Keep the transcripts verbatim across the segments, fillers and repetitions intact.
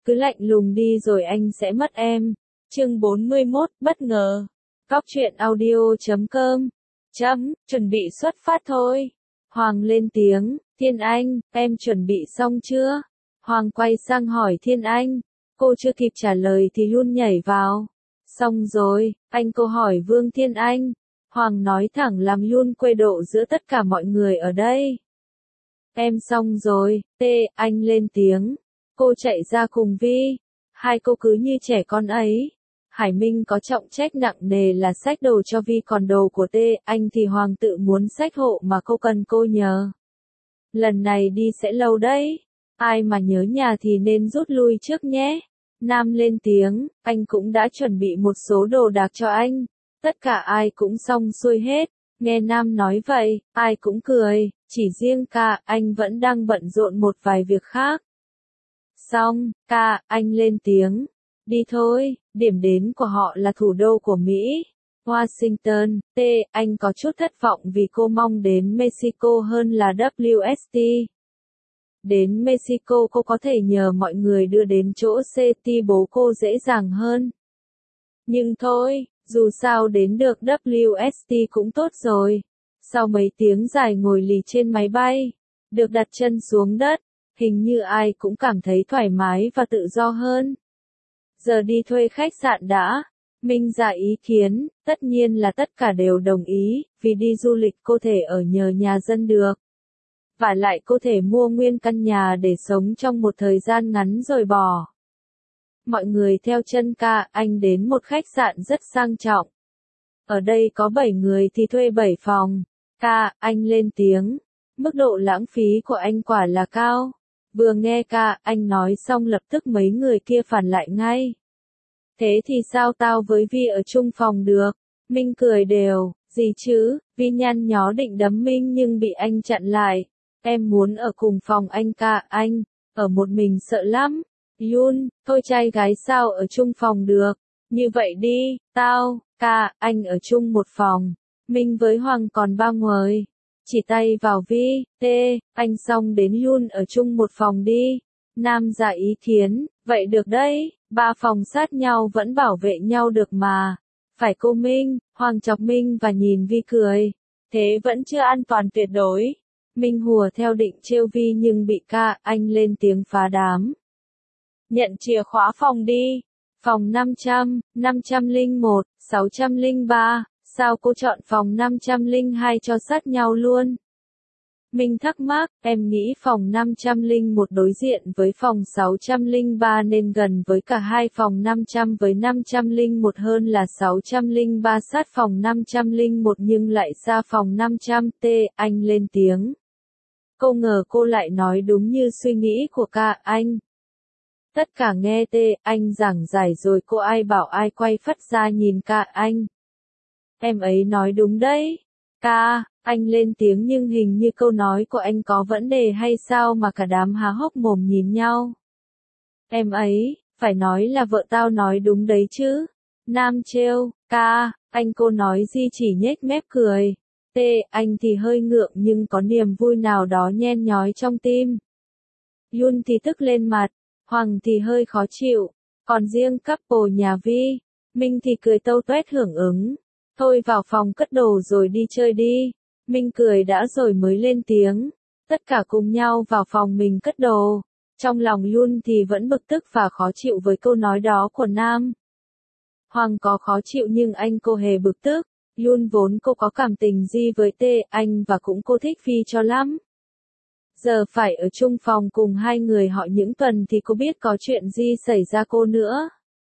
cứ lạnh lùng đi rồi anh sẽ mất em. Chương bốn mươi mốt, bất ngờ. Góc truyện audio chấm com. Chấm, chuẩn bị xuất phát thôi. Hoàng lên tiếng, Thiên Anh, em chuẩn bị xong chưa? Hoàng quay sang hỏi Thiên Anh. Cô chưa kịp trả lời thì Yun nhảy vào. Xong rồi, anh cô hỏi Vương Thiên Anh. Hoàng nói thẳng làm Yun quê độ giữa tất cả mọi người ở đây. Em xong rồi, tê, anh lên tiếng. Cô chạy ra cùng Vi. Hai cô cứ như trẻ con ấy. Hải Minh có trọng trách nặng nề là xách đồ cho Vi, còn đồ của tê, anh thì Hoàng tự muốn xách hộ mà cô cần cô nhờ. Lần này đi sẽ lâu đấy. Ai mà nhớ nhà thì nên rút lui trước nhé. Nam lên tiếng, anh cũng đã chuẩn bị một số đồ đạc cho anh. Tất cả ai cũng xong xuôi hết. Nghe Nam nói vậy, ai cũng cười, chỉ riêng Ca, anh vẫn đang bận rộn một vài việc khác. Xong, Ca, anh lên tiếng. Đi thôi, điểm đến của họ là thủ đô của Mỹ. Washington, T, anh có chút thất vọng vì cô mong đến Mexico hơn là W S T. Đến Mexico cô có thể nhờ mọi người đưa đến chỗ C T bố cô dễ dàng hơn. Nhưng thôi, dù sao đến được W S T cũng tốt rồi. Sau mấy tiếng dài ngồi lì trên máy bay, được đặt chân xuống đất, hình như ai cũng cảm thấy thoải mái và tự do hơn. Giờ đi thuê khách sạn đã. Minh ra ý kiến, tất nhiên là tất cả đều đồng ý, vì đi du lịch cô thể ở nhờ nhà dân được. Và lại cô thể mua nguyên căn nhà để sống trong một thời gian ngắn rồi bỏ. Mọi người theo chân Ca, anh đến một khách sạn rất sang trọng. Ở đây có bảy người thì thuê bảy phòng. Ca, anh lên tiếng. Mức độ lãng phí của anh quả là cao. Vừa nghe Ca, anh nói xong lập tức mấy người kia phản lại ngay. Thế thì sao tao với Vi ở chung phòng được? Minh cười đều, gì chứ? Vi nhăn nhó định đấm Minh nhưng bị anh chặn lại. Em muốn ở cùng phòng anh Ca, anh, ở một mình sợ lắm. Yun, thôi trai gái sao ở chung phòng được? Như vậy đi, tao, Ca, anh ở chung một phòng. Minh với Hoàng còn ba người. Chỉ tay vào Vi, tê, anh xong đến Yun ở chung một phòng đi. Nam ra ý kiến, vậy được đấy, ba phòng sát nhau vẫn bảo vệ nhau được mà. Phải cô Minh, Hoàng chọc Minh và nhìn Vi cười. Thế vẫn chưa an toàn tuyệt đối. Minh hùa theo định trêu Vi nhưng bị Ca, anh lên tiếng phá đám. Nhận chìa khóa phòng đi. Phòng năm trăm, năm trăm lẻ một, sáu trăm lẻ ba, sao cô chọn phòng năm trăm lẻ hai cho sát nhau luôn? Minh thắc mắc, em nghĩ phòng năm trăm lẻ một đối diện với phòng sáu trăm lẻ ba nên gần với cả hai phòng năm trăm với năm trăm lẻ một hơn là sáu trăm lẻ ba sát phòng năm trăm lẻ một nhưng lại xa phòng năm trăm, T, anh lên tiếng. Cô ngờ cô lại nói đúng như suy nghĩ của Ca, anh. Tất cả nghe T, anh giảng giải rồi cô ai bảo ai quay phắt ra nhìn Ca, anh. Em ấy nói đúng đấy. Ca, anh lên tiếng nhưng hình như câu nói của anh có vấn đề hay sao mà cả đám há hốc mồm nhìn nhau. Em ấy, phải nói là vợ tao nói đúng đấy chứ. Nam trêu, Ca, anh cô nói gì chỉ nhếch mép cười. T, anh thì hơi ngượng nhưng có niềm vui nào đó nhen nhói trong tim. Yun thì tức lên mặt, Hoàng thì hơi khó chịu, còn riêng couple nhà Vi, Minh thì cười tâu tuét hưởng ứng. Thôi vào phòng cất đồ rồi đi chơi đi. Minh cười đã rồi mới lên tiếng. Tất cả cùng nhau vào phòng mình cất đồ. Trong lòng Yun thì vẫn bực tức và khó chịu với câu nói đó của Nam. Hoàng có khó chịu nhưng anh cô hề bực tức. Yun vốn cô có cảm tình gì với T, anh và cũng cô thích Vi cho lắm. Giờ phải ở chung phòng cùng hai người họ những tuần thì cô biết có chuyện gì xảy ra cô nữa.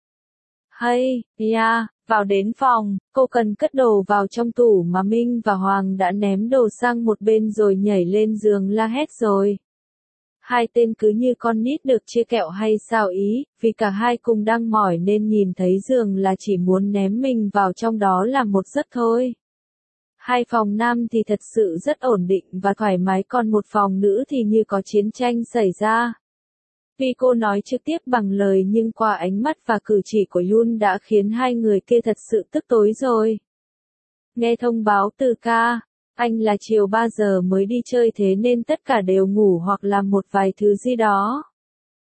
Hay, yeah, vào đến phòng, cô cần cất đồ vào trong tủ mà Minh và Hoàng đã ném đồ sang một bên rồi nhảy lên giường la hét rồi. Hai tên cứ như con nít được chia kẹo hay sao ý, vì cả hai cùng đang mỏi nên nhìn thấy giường là chỉ muốn ném mình vào trong đó làm một giấc thôi. Hai phòng nam thì thật sự rất ổn định và thoải mái còn một phòng nữ thì như có chiến tranh xảy ra. Vì cô nói trực tiếp bằng lời nhưng qua ánh mắt và cử chỉ của Yun đã khiến hai người kia thật sự tức tối rồi. Nghe thông báo từ Ca, anh là chiều ba giờ mới đi chơi thế nên tất cả đều ngủ hoặc làm một vài thứ gì đó.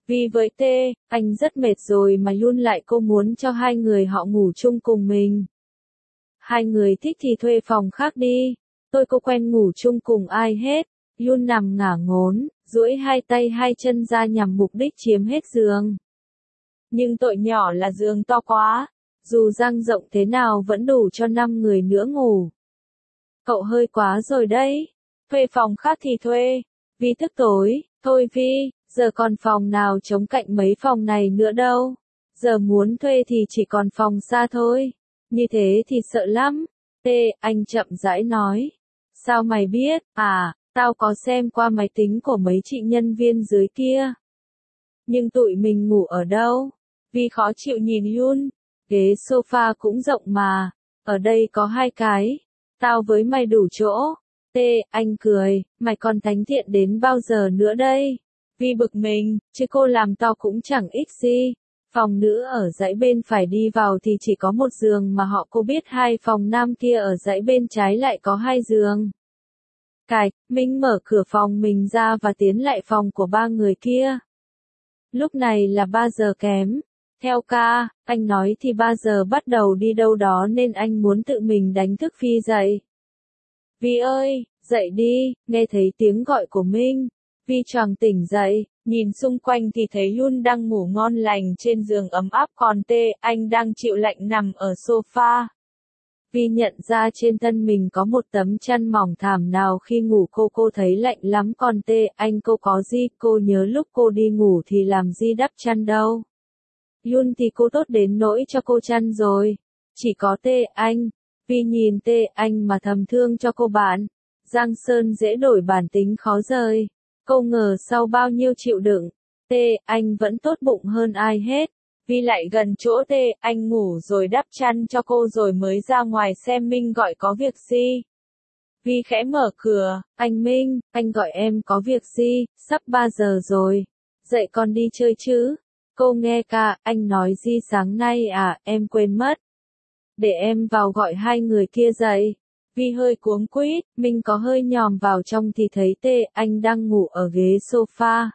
Vì với T, anh rất mệt rồi mà Yun lại cô muốn cho hai người họ ngủ chung cùng mình. Hai người thích thì thuê phòng khác đi, tôi có quen ngủ chung cùng ai hết. Yun nằm ngả ngốn, duỗi hai tay hai chân ra nhằm mục đích chiếm hết giường. Nhưng tội nhỏ là giường to quá, dù dang rộng thế nào vẫn đủ cho năm người nữa ngủ. Cậu hơi quá rồi đấy, thuê phòng khác thì thuê. Vi thức tối, thôi Vi, giờ còn phòng nào trống cạnh mấy phòng này nữa đâu. Giờ muốn thuê thì chỉ còn phòng xa thôi. Như thế thì sợ lắm. T, anh chậm rãi nói. Sao mày biết? À, tao có xem qua máy tính của mấy chị nhân viên dưới kia. Nhưng tụi mình ngủ ở đâu? Vi khó chịu nhìn Yun. Ghế sofa cũng rộng mà. Ở đây có hai cái. Tao với mày đủ chỗ. T, anh cười, mày còn thánh thiện đến bao giờ nữa đây? Vi bực mình, chứ cô làm tao cũng chẳng ích gì. Phòng nữ ở dãy bên phải đi vào thì chỉ có một giường mà họ cô biết hai phòng nam kia ở dãy bên trái lại có hai giường. Cạch, Minh mở cửa phòng mình ra và tiến lại phòng của ba người kia. Lúc này là ba giờ kém. Theo ca, anh nói thì ba giờ bắt đầu đi đâu đó nên anh muốn tự mình đánh thức Vi dậy. Vi ơi, dậy đi, nghe thấy tiếng gọi của Minh. Vi choàng tỉnh dậy, nhìn xung quanh thì thấy Yun đang ngủ ngon lành trên giường ấm áp còn T, anh đang chịu lạnh nằm ở sofa. Vi nhận ra trên thân mình có một tấm chăn mỏng thảm nào khi ngủ cô cô thấy lạnh lắm còn T, anh cô có gì, cô nhớ lúc cô đi ngủ thì làm gì đắp chăn đâu. Yun thì cô tốt đến nỗi cho cô chăn rồi. Chỉ có T, anh. Vi nhìn T, anh mà thầm thương cho cô bạn. Giang Sơn dễ đổi bản tính khó rời. Cô ngờ sau bao nhiêu chịu đựng, T, anh vẫn tốt bụng hơn ai hết. Vi lại gần chỗ T, anh ngủ rồi đắp chăn cho cô rồi mới ra ngoài xem Minh gọi có việc gì. Vi khẽ mở cửa, anh Minh, anh gọi em có việc gì, sắp ba giờ rồi. Dậy con đi chơi chứ? Cô nghe ca, anh nói gì sáng nay à, em quên mất. Để em vào gọi hai người kia dậy. Vi hơi cuống quýt, Minh có hơi nhòm vào trong thì thấy T, anh đang ngủ ở ghế sofa.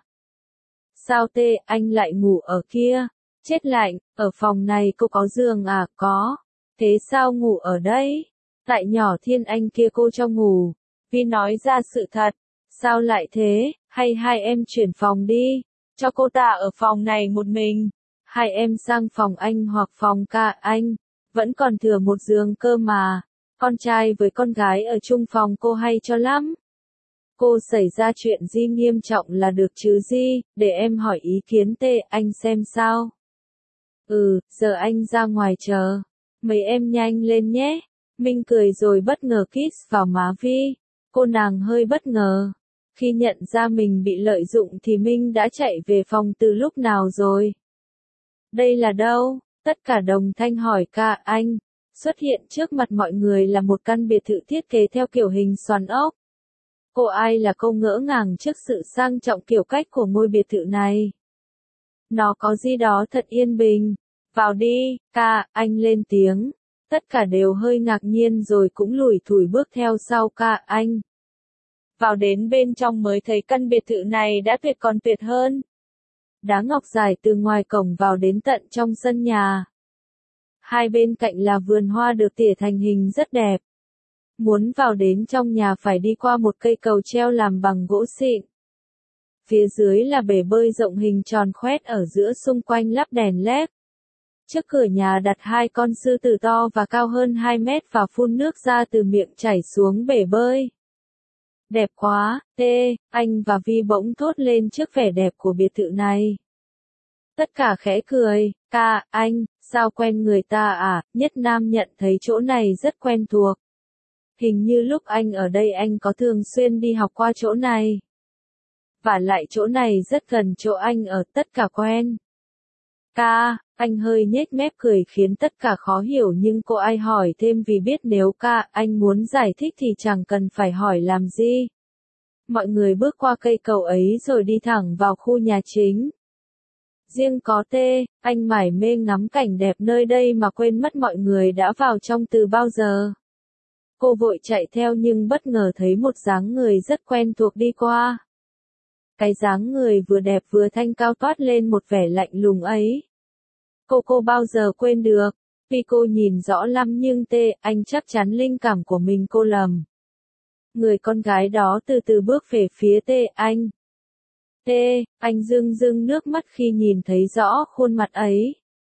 Sao T, anh lại ngủ ở kia? Chết lạnh, ở phòng này cô có giường à? Có. Thế sao ngủ ở đây? Tại nhỏ Thiên Anh kia cô cho ngủ. Vi nói ra sự thật. Sao lại thế? Hay hai em chuyển phòng đi? Cho cô ta ở phòng này một mình. Hai em sang phòng anh hoặc phòng ca anh. Vẫn còn thừa một giường cơ mà. Con trai với con gái ở chung phòng cô hay cho lắm. Cô xảy ra chuyện gì nghiêm trọng là được chứ gì, để em hỏi ý kiến T, anh xem sao. Ừ, giờ anh ra ngoài chờ. Mấy em nhanh lên nhé. Minh cười rồi bất ngờ kiss vào má Vi. Cô nàng hơi bất ngờ. Khi nhận ra mình bị lợi dụng thì Minh đã chạy về phòng từ lúc nào rồi. Đây là đâu? Tất cả đồng thanh hỏi ca anh. Xuất hiện trước mặt mọi người là một căn biệt thự thiết kế theo kiểu hình xoắn ốc. Cô ai là cô ngỡ ngàng trước sự sang trọng kiểu cách của ngôi biệt thự này. Nó có gì đó thật yên bình. Vào đi, ca, anh lên tiếng. Tất cả đều hơi ngạc nhiên rồi cũng lủi thủi bước theo sau ca anh. Vào đến bên trong mới thấy căn biệt thự này đã tuyệt còn tuyệt hơn. Đá ngọc dài từ ngoài cổng vào đến tận trong sân nhà. Hai bên cạnh là vườn hoa được tỉa thành hình rất đẹp. Muốn vào đến trong nhà phải đi qua một cây cầu treo làm bằng gỗ xịn. Phía dưới là bể bơi rộng hình tròn khoét ở giữa xung quanh lắp đèn led. Trước cửa nhà đặt hai con sư tử to và cao hơn hai mét và phun nước ra từ miệng chảy xuống bể bơi. Đẹp quá, T, anh và Vi bỗng thốt lên trước vẻ đẹp của biệt thự này. Tất cả khẽ cười, ca, anh, sao quen người ta à, Nhất Nam nhận thấy chỗ này rất quen thuộc. Hình như lúc anh ở đây anh có thường xuyên đi học qua chỗ này. Và lại chỗ này rất gần chỗ anh ở, tất cả quen. Ca, anh hơi nhếch mép cười khiến tất cả khó hiểu nhưng cô ai hỏi thêm vì biết nếu ca, anh muốn giải thích thì chẳng cần phải hỏi làm gì. Mọi người bước qua cây cầu ấy rồi đi thẳng vào khu nhà chính. Riêng có T, anh mải mê ngắm cảnh đẹp nơi đây mà quên mất mọi người đã vào trong từ bao giờ. Cô vội chạy theo nhưng bất ngờ thấy một dáng người rất quen thuộc đi qua. cái dáng người vừa đẹp vừa thanh cao toát lên một vẻ lạnh lùng ấy. Cô cô bao giờ quên được, tuy cô nhìn rõ lắm nhưng tê, anh chắc chắn linh cảm của mình cô lầm. Người con gái đó từ từ bước về phía tê, anh. Tê, anh rưng rưng nước mắt khi nhìn thấy rõ khuôn mặt ấy.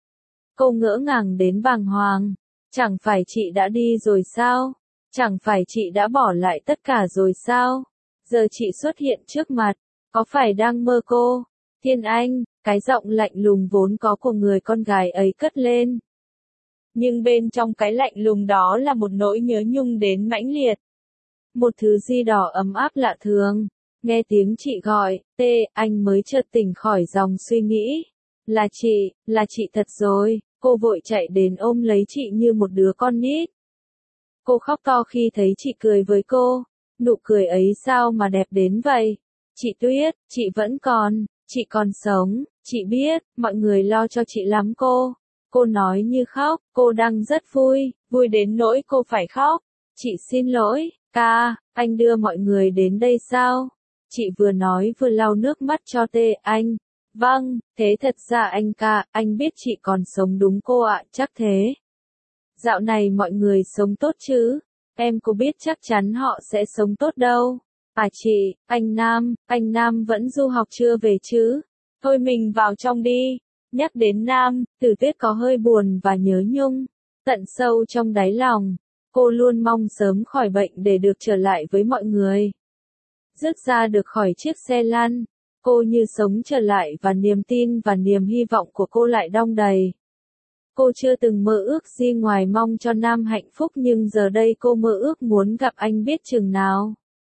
Cô ngỡ ngàng đến bàng hoàng, chẳng phải chị đã đi rồi sao? Chẳng phải chị đã bỏ lại tất cả rồi sao? Giờ chị xuất hiện trước mặt, có phải đang mơ cô? Thiên Anh, cái giọng lạnh lùng vốn có của người con gái ấy cất lên. Nhưng bên trong cái lạnh lùng đó là một nỗi nhớ nhung đến mãnh liệt. Một thứ gì đó ấm áp lạ thường. Nghe tiếng chị gọi, tê, anh mới chợt tỉnh khỏi dòng suy nghĩ. Là chị, là chị thật rồi. Cô vội chạy đến ôm lấy chị như một đứa con nít. Cô khóc to khi thấy chị cười với cô. Nụ cười ấy sao mà đẹp đến vậy? Chị Tuyết, chị vẫn còn, chị còn sống, chị biết, mọi người lo cho chị lắm cô. Cô nói như khóc, cô đang rất vui, vui đến nỗi cô phải khóc. Chị xin lỗi, ca, anh đưa mọi người đến đây sao? Chị vừa nói vừa lau nước mắt cho tê, anh. Vâng, thế thật ra anh ca, anh biết chị còn sống đúng cô ạ, chắc thế. Dạo này mọi người sống tốt chứ? Em có biết chắc chắn họ sẽ sống tốt đâu. À chị, anh Nam, anh Nam vẫn du học chưa về chứ? Thôi mình vào trong đi. Nhắc đến Nam, Tử Tuyết có hơi buồn và nhớ nhung. Tận sâu trong đáy lòng, cô luôn mong sớm khỏi bệnh để được trở lại với mọi người. Rước ra được khỏi chiếc xe lăn, cô như sống trở lại và niềm tin và niềm hy vọng của cô lại đong đầy. Cô chưa từng mơ ước gì ngoài mong cho Nam hạnh phúc nhưng giờ đây cô mơ ước muốn gặp anh biết chừng nào.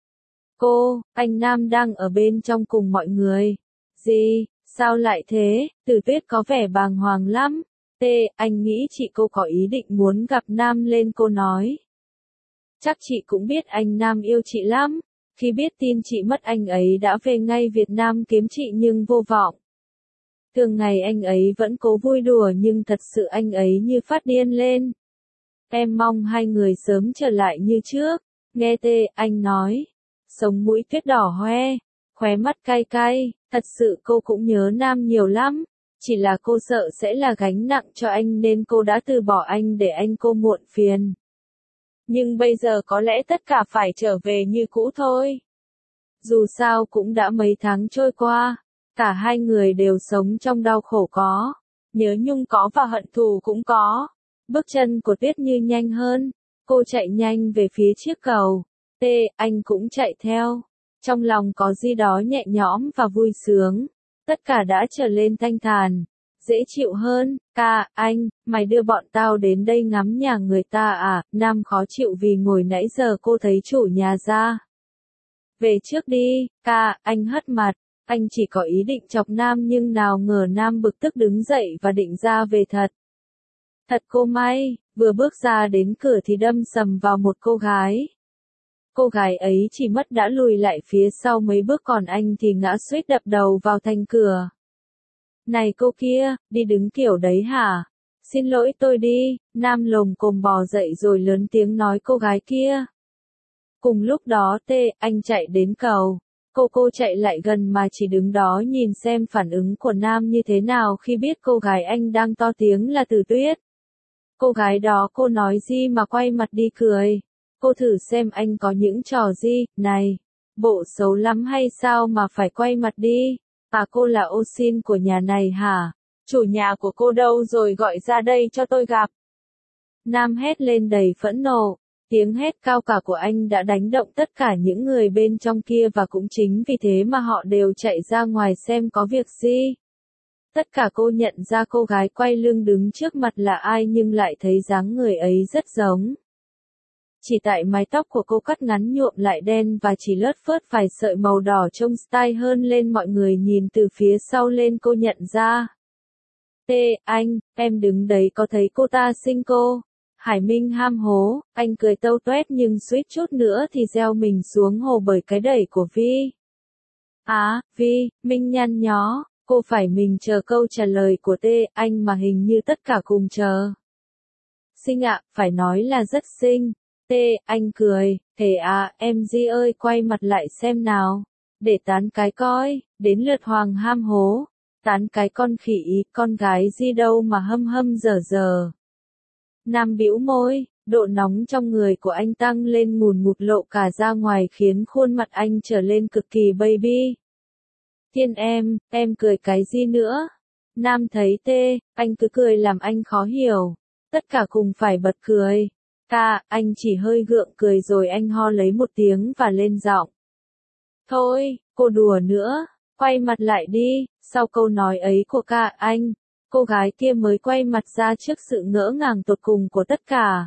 Cô, anh Nam đang ở bên trong cùng mọi người. Gì, sao lại thế? Tử Tuyết có vẻ bàng hoàng lắm. Tê, anh nghĩ chị cô có ý định muốn gặp Nam lên cô nói. Chắc chị cũng biết anh Nam yêu chị lắm. Khi biết tin chị mất anh ấy đã về ngay Việt Nam kiếm chị nhưng vô vọng. Thường ngày anh ấy vẫn cố vui đùa nhưng thật sự anh ấy như phát điên lên. Em mong hai người sớm trở lại như trước. Nghe tê, anh nói. Sống mũi Tuyết đỏ hoe, khóe mắt cay cay, thật sự cô cũng nhớ Nam nhiều lắm. Chỉ là cô sợ sẽ là gánh nặng cho anh nên cô đã từ bỏ anh để anh cô muộn phiền. Nhưng bây giờ có lẽ tất cả phải trở về như cũ thôi. Dù sao cũng đã mấy tháng trôi qua, cả hai người đều sống trong đau khổ có, nhớ nhung có và hận thù cũng có. Bước chân của Tuyết như nhanh hơn, cô chạy nhanh về phía chiếc cầu. Tê, anh cũng chạy theo. Trong lòng có gì đó nhẹ nhõm và vui sướng. Tất cả đã trở lên thanh thản, dễ chịu hơn. Ca, anh, mày đưa bọn tao đến đây ngắm nhà người ta à? Nam khó chịu vì ngồi nãy giờ cô thấy chủ nhà ra. Về trước đi, ca, anh hất mặt. Anh chỉ có ý định chọc Nam nhưng nào ngờ Nam bực tức đứng dậy và định ra về thật. Thật cô may, vừa bước ra đến cửa thì đâm sầm vào một cô gái. Cô gái ấy chỉ mất đã lùi lại phía sau mấy bước còn anh thì ngã suýt đập đầu vào thành cửa. Này cô kia, đi đứng kiểu đấy hả? Xin lỗi tôi đi, Nam lồm cồm bò dậy rồi lớn tiếng nói cô gái kia. Cùng lúc đó tê, anh chạy đến cầu. Cô cô chạy lại gần mà chỉ đứng đó nhìn xem phản ứng của Nam như thế nào khi biết cô gái anh đang to tiếng là Tử Tuyết. Cô gái đó cô nói gì mà quay mặt đi cười. Cô thử xem anh có những trò gì, này, bộ xấu lắm hay sao mà phải quay mặt đi, à cô là ô xin của nhà này hả, chủ nhà của cô đâu rồi gọi ra đây cho tôi gặp. Nam hét lên đầy phẫn nộ, tiếng hét cao cả của anh đã đánh động tất cả những người bên trong kia và cũng chính vì thế mà họ đều chạy ra ngoài xem có việc gì. Tất cả cô nhận ra cô gái quay lưng đứng trước mặt là ai nhưng lại thấy dáng người ấy rất giống. Chỉ tại mái tóc của cô cắt ngắn nhuộm lại đen và chỉ lất phớt vài sợi màu đỏ trông style hơn lên mọi người nhìn từ phía sau lên cô nhận ra. Tê, anh, em đứng đấy có thấy cô ta xinh cô? Hải Minh ham hố, anh cười tâu tuét nhưng suýt chút nữa thì gieo mình xuống hồ bởi cái đẩy của Vi. Á, à, Vi, Minh nhăn nhó, cô phải mình chờ câu trả lời của Tê, anh mà hình như tất cả cùng chờ. Xinh ạ, phải nói là rất xinh. Tê, anh cười, thế à, em Di ơi quay mặt lại xem nào. để tán cái coi, đến lượt Hoàng ham hố, tán cái con khỉ, con gái gì đâu mà hâm hâm dở dở. Nam bĩu môi, độ nóng trong người của anh tăng lên ngùn ngụt lộ cả ra ngoài khiến khuôn mặt anh trở lên cực kỳ baby. Thiên em, em cười cái gì nữa? Nam thấy tê, anh cứ cười làm anh khó hiểu. Tất cả cùng phải bật cười. Ca, anh chỉ hơi gượng cười rồi anh ho lấy một tiếng và lên giọng. Thôi, cô đùa nữa, quay mặt lại đi. Sau câu nói ấy của ca anh, cô gái kia mới quay mặt ra trước sự ngỡ ngàng tột cùng của tất cả.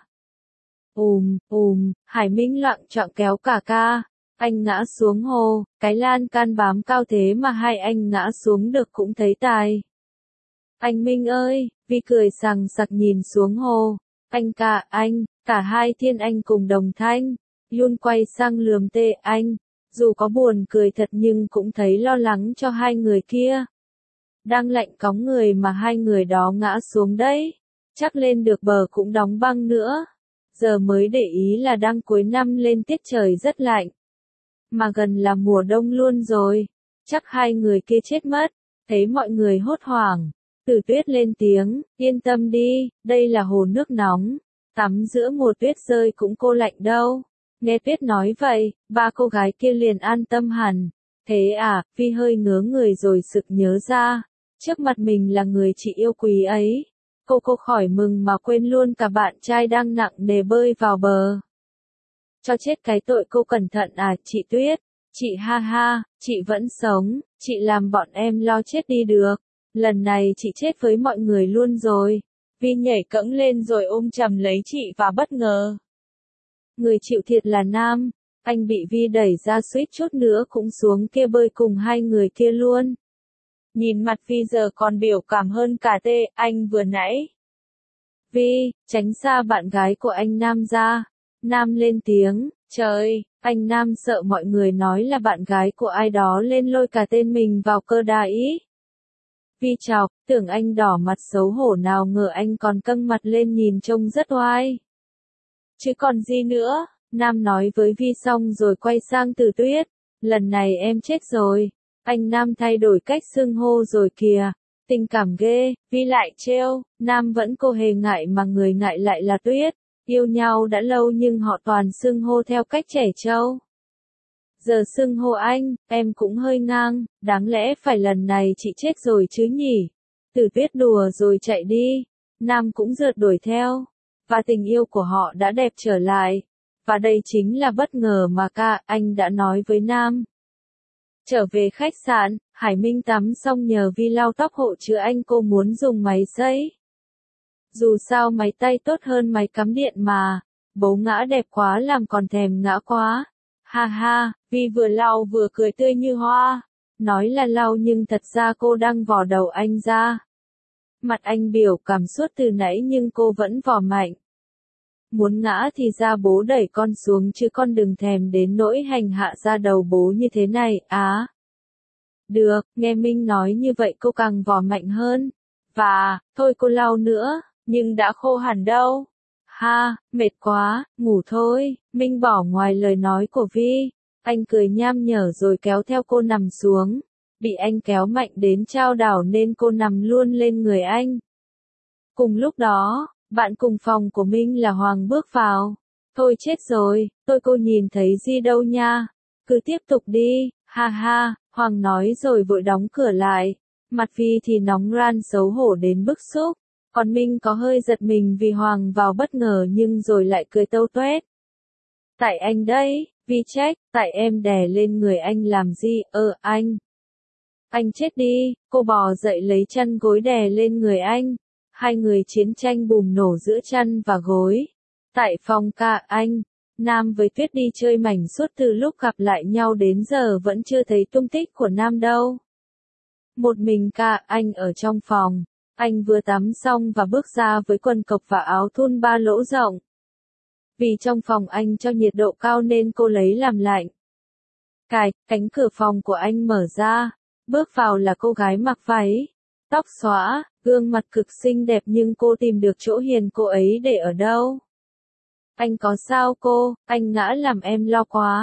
Ùm, ùm, Hải Minh loạng choạng kéo cả ca. Anh ngã xuống hồ, cái lan can bám cao thế mà hai anh ngã xuống được cũng thấy tài. Anh Minh ơi, Vi cười sằng sặc nhìn xuống hồ. Anh cả anh, cả hai thiên anh cùng đồng thanh. Yun quay sang lườm tê anh. Dù có buồn cười thật nhưng cũng thấy lo lắng cho hai người kia. Đang lạnh cóng người mà hai người đó ngã xuống đấy. Chắc lên được bờ cũng đóng băng nữa. Giờ mới để ý là đang cuối năm lên tiết trời rất lạnh. Mà gần là mùa đông luôn rồi. Chắc hai người kia chết mất. Thấy mọi người hốt hoảng. Từ Tuyết lên tiếng, yên tâm đi, đây là hồ nước nóng. Tắm giữa mùa tuyết rơi cũng cô lạnh đâu. Nghe Tuyết nói vậy, ba cô gái kia liền an tâm hẳn. Thế à, Vi hơi ngớ người rồi sực nhớ ra. Trước mặt mình là người chị yêu quý ấy. Cô cô khỏi mừng mà quên luôn cả bạn trai đang nặng nề bơi vào bờ. Cho chết cái tội cô cẩn thận à chị Tuyết. Chị ha ha, chị vẫn sống, chị làm bọn em lo chết đi được. Lần này chị chết với mọi người luôn rồi. Vi nhảy cẫng lên rồi ôm chầm lấy chị và bất ngờ. Người chịu thiệt là Nam. Anh bị Vi đẩy ra suýt chút nữa cũng xuống kia bơi cùng hai người kia luôn. Nhìn mặt Vi giờ còn biểu cảm hơn cả tê anh vừa nãy. Vi, tránh xa bạn gái của anh Nam ra. Nam lên tiếng, trời, anh Nam sợ mọi người nói là bạn gái của ai đó lên lôi cả tên mình vào cơ đà ý. Vi chọc, tưởng anh đỏ mặt xấu hổ nào ngờ anh còn căng mặt lên nhìn trông rất oai. Chứ còn gì nữa, Nam nói với Vi xong rồi quay sang Từ Tuyết. Lần này em chết rồi. Anh Nam thay đổi cách xưng hô rồi kìa. Tình cảm ghê, Vi lại trêu, Nam vẫn cô hề ngại mà người ngại lại là Tuyết. Yêu nhau đã lâu nhưng họ toàn xưng hô theo cách trẻ trâu. Giờ xưng hô anh, em cũng hơi ngang, đáng lẽ phải lần này chị chết rồi chứ nhỉ. Từ Tuyết đùa rồi chạy đi, Nam cũng rượt đuổi theo, và tình yêu của họ đã đẹp trở lại. Và đây chính là bất ngờ mà ca anh đã nói với Nam. Trở về khách sạn, Hải Minh tắm xong nhờ Vi lau tóc hộ chữa anh cô muốn dùng máy sấy. Dù sao máy tay tốt hơn máy cắm điện mà, bố ngã đẹp quá làm còn thèm ngã quá. Ha ha, Vi vừa lau vừa cười tươi như hoa. Nói là lau nhưng thật ra cô đang vò đầu anh ra. Mặt anh biểu cảm suốt từ nãy nhưng cô vẫn vò mạnh. Muốn ngã thì ra bố đẩy con xuống chứ con đừng thèm đến nỗi hành hạ ra đầu bố như thế này, á. Được, nghe Minh nói như vậy cô càng vò mạnh hơn. Và, thôi cô lau nữa, nhưng đã khô hẳn đâu. Ha, mệt quá, ngủ thôi, Minh bỏ ngoài lời nói của Vi. Anh cười nham nhở rồi kéo theo cô nằm xuống. Bị anh kéo mạnh đến chao đảo nên cô nằm luôn lên người anh. Cùng lúc đó, bạn cùng phòng của Minh là Hoàng bước vào. Thôi chết rồi, tôi cô nhìn thấy gì đâu nha. Cứ tiếp tục đi, ha ha, Hoàng nói rồi vội đóng cửa lại. Mặt Vi thì nóng ran xấu hổ đến bức xúc. Còn Minh có hơi giật mình vì Hoàng vào bất ngờ nhưng rồi lại cười tâu tuét. Tại anh đấy, Vi trách, tại em đè lên người anh làm gì, ơ anh. Anh chết đi, cô bò dậy lấy chăn gối đè lên người anh. Hai người chiến tranh bùng nổ giữa chăn và gối. Tại phòng ca anh, Nam với Tuyết đi chơi mảnh suốt từ lúc gặp lại nhau đến giờ vẫn chưa thấy tung tích của Nam đâu. Một mình ca anh ở trong phòng. Anh vừa tắm xong và bước ra với quần cộc và áo thun ba lỗ rộng. Vì trong phòng anh cho nhiệt độ cao nên cô lấy làm lạnh. Cài, cánh cửa phòng của anh mở ra. Bước vào là cô gái mặc váy. Tóc xõa, gương mặt cực xinh đẹp nhưng cô tìm được chỗ hiền cô ấy để ở đâu? Anh có sao cô, anh ngã làm em lo quá.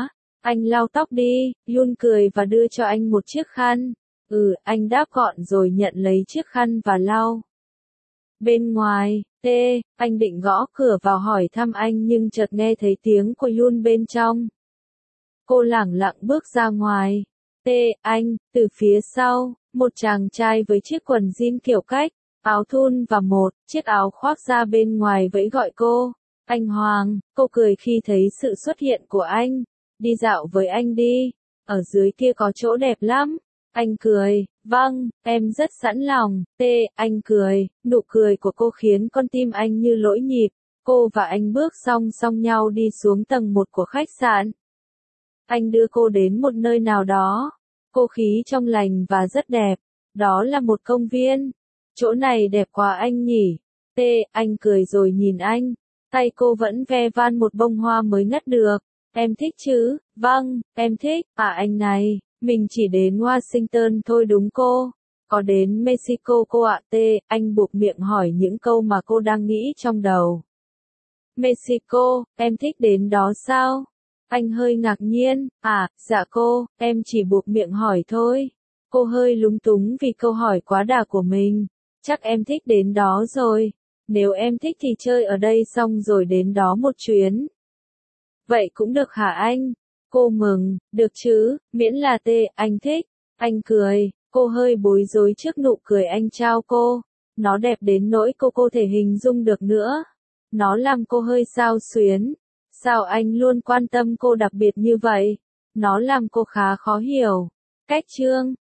Anh lau tóc đi, Yun cười và đưa cho anh một chiếc khăn. Ừ, anh đáp gọn rồi nhận lấy chiếc khăn và lau. Bên ngoài, Tê, anh định gõ cửa vào hỏi thăm anh nhưng chợt nghe thấy tiếng của Yun bên trong. Cô lẳng lặng bước ra ngoài. Tê, anh, từ phía sau, một chàng trai với chiếc quần jean kiểu cách, áo thun và một chiếc áo khoác ra bên ngoài vẫy gọi cô. Anh Hoàng, cô cười khi thấy sự xuất hiện của anh. Đi dạo với anh đi, ở dưới kia có chỗ đẹp lắm. Anh cười, vâng, em rất sẵn lòng. Tê, anh cười, nụ cười của cô khiến con tim anh như lỗi nhịp. Cô và anh bước song song nhau đi xuống tầng một của khách sạn. Anh đưa cô đến một nơi nào đó. Cô khí trong lành và rất đẹp. Đó là một công viên. Chỗ này đẹp quá anh nhỉ. Tê, anh cười rồi nhìn anh. Tay cô vẫn ve van một bông hoa mới ngắt được. Em thích chứ? Vâng, em thích. À anh này, mình chỉ đến Washington thôi đúng cô? Có đến Mexico cô ạ? Tê, anh buộc miệng hỏi những câu mà cô đang nghĩ trong đầu. Mexico, em thích đến đó sao? Anh hơi ngạc nhiên. À, dạ cô, em chỉ buộc miệng hỏi thôi. Cô hơi lúng túng vì câu hỏi quá đà của mình. Chắc em thích đến đó rồi. Nếu em thích thì chơi ở đây xong rồi đến đó một chuyến. Vậy cũng được hả anh? Cô mừng, được chứ, miễn là Tê, anh thích. Anh cười, cô hơi bối rối trước nụ cười anh trao cô. Nó đẹp đến nỗi cô cô thể hình dung được nữa. Nó làm cô hơi xao xuyến. Sao anh luôn quan tâm cô đặc biệt như vậy? Nó làm cô khá khó hiểu. Cách chương